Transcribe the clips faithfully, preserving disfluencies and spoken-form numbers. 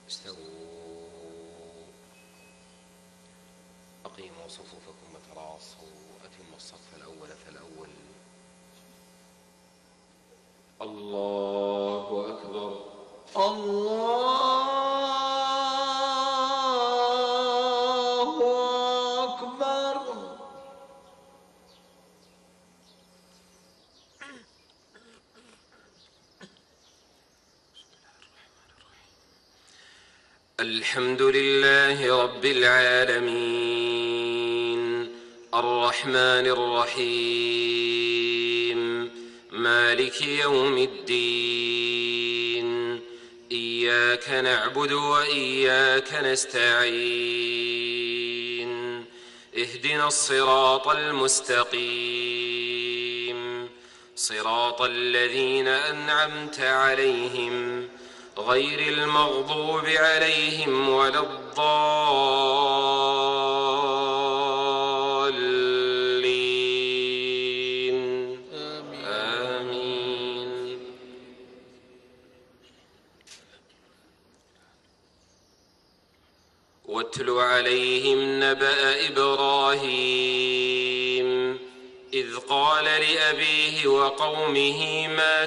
استووا أقيموا صفوفكم وتراصوا أتموا الصف الأول فالأول. الله أكبر. الله أكبر. الحمد لله رب العالمين الرحمن الرحيم مالك يوم الدين. إياك نعبد وإياك نستعين. اهدنا الصراط المستقيم صراط الذين أنعمت عليهم غير المغضوب عليهم ولا الضالين. آمين. واتل عليهم نبأ إبراهيم إذ قال لأبيه وقومه ما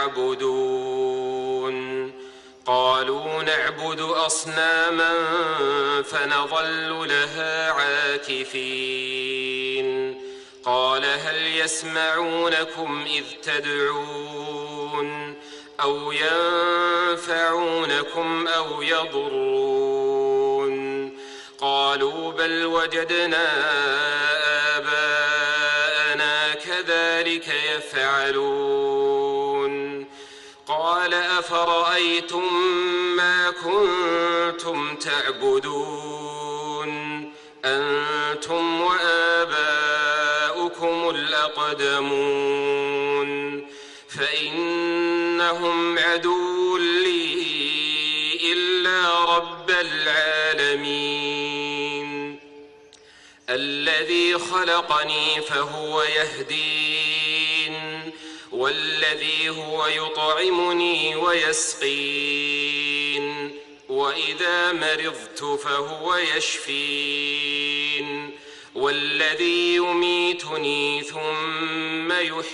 تعبدون قالوا نعبد أصناما فنظل لها عاكفين. قال هل يسمعونكم إذ تدعون أو ينفعونكم أو يضرون؟ قالوا بل وجدنا آباءنا كذلك يفعلون. قال أفرأيتم ما كنتم تعبدون أنتم وآباؤكم الأقدمون فإنهم عدو لي إلا رب العالمين الذي خلقني فهو يهدين والذي هو يطعمني ويسقين وإذا مرضت فهو يشفين والذي يميتني ثم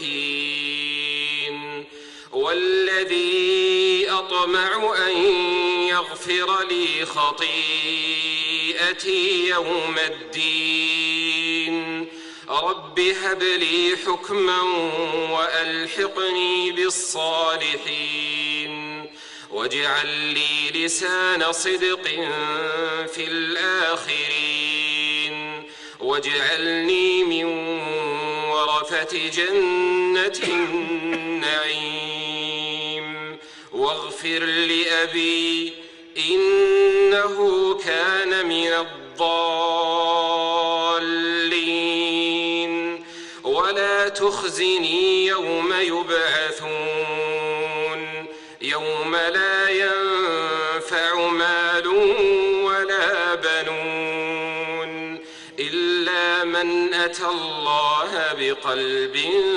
يحيين والذي أطمع أن يغفر لي خطيئتي يوم الدين. رب هب لي حكما وألحقني بالصالحين واجعل لي لسان صدق في الآخرين واجعلني من ورثة جنة النعيم واغفر لأبي إنه كان من الضالين ولا تخزني يوم يبعثون يوم لا ينفع مال ولا بنون إلا من أتى الله بقلب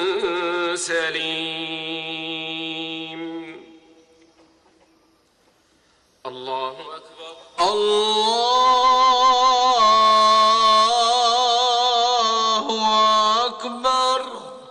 سليم. الله أكبر. الله أكبر.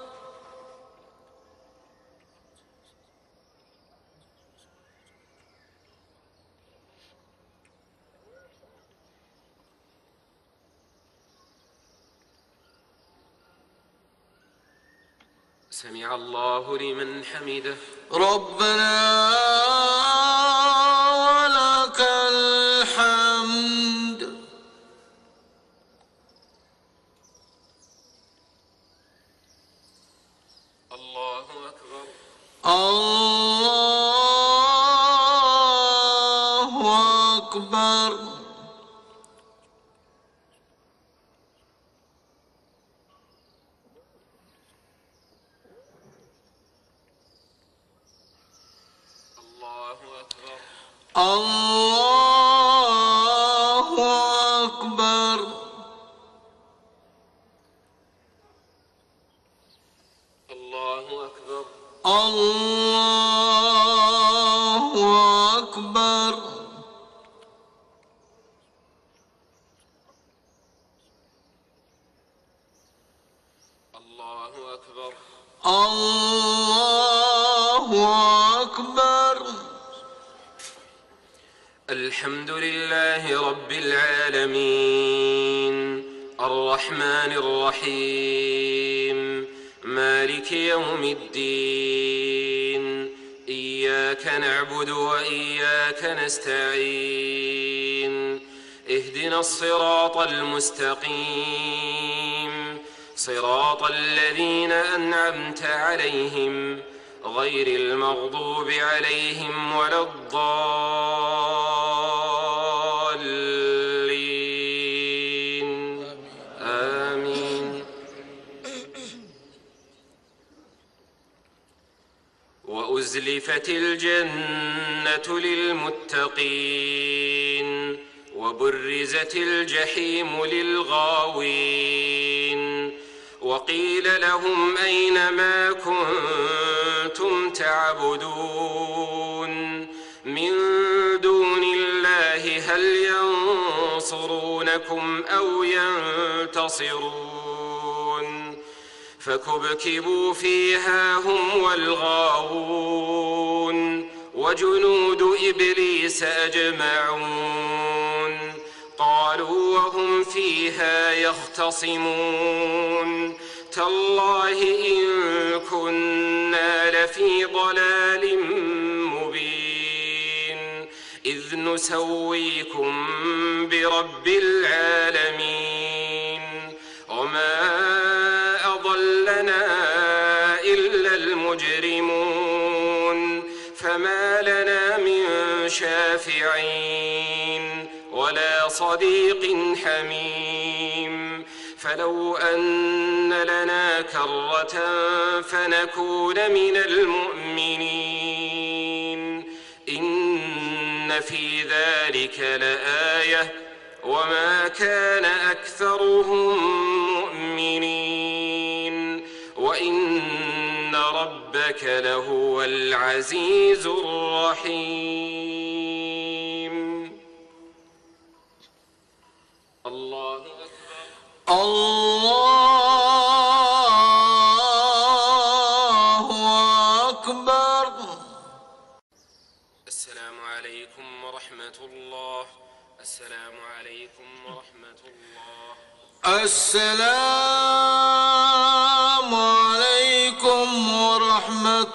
سمع الله لمن حمده. ربنا ولك الحمد. الله أكبر. الله أكبر. الله أكبر. الله أكبر. الله أكبر. الله أكبر. الله أكبر. الحمد لله رب العالمين الرحمن الرحيم مالك يوم الدين إياك نعبد وإياك نستعين اهدنا الصراط المستقيم صراط الذين أنعمت عليهم غير المغضوب عليهم ولا الضالين آمين. وأزلفت الجنة للمتقين وبرزت الجحيم للغاوين وقيل لهم أين ما كنتم تعبدون من دون الله هل ينصرونكم أو ينتصرون فكبكبوا فيها هم والغاوون وجنود إبليس أجمعون قالوا وهم فيها يختصمون تالله إن كنا لفي ضلال مبين إذ نسويكم برب العالمين وما أضلنا إلا المجرمون فما لنا من شافعين ولا صديق حميم فلو أن لنا كرة فنكون من المؤمنين إن في ذلك لآية وما كان أكثرهم مؤمنين وإن ربك لهو العزيز الرحيم. الله أكبر. الله أكبر. السلام عليكم ورحمة الله. السلام عليكم ورحمة الله. السلام عليكم ورحمة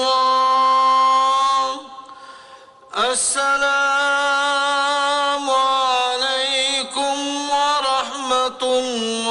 الله. السلام عليكم ورحمة الله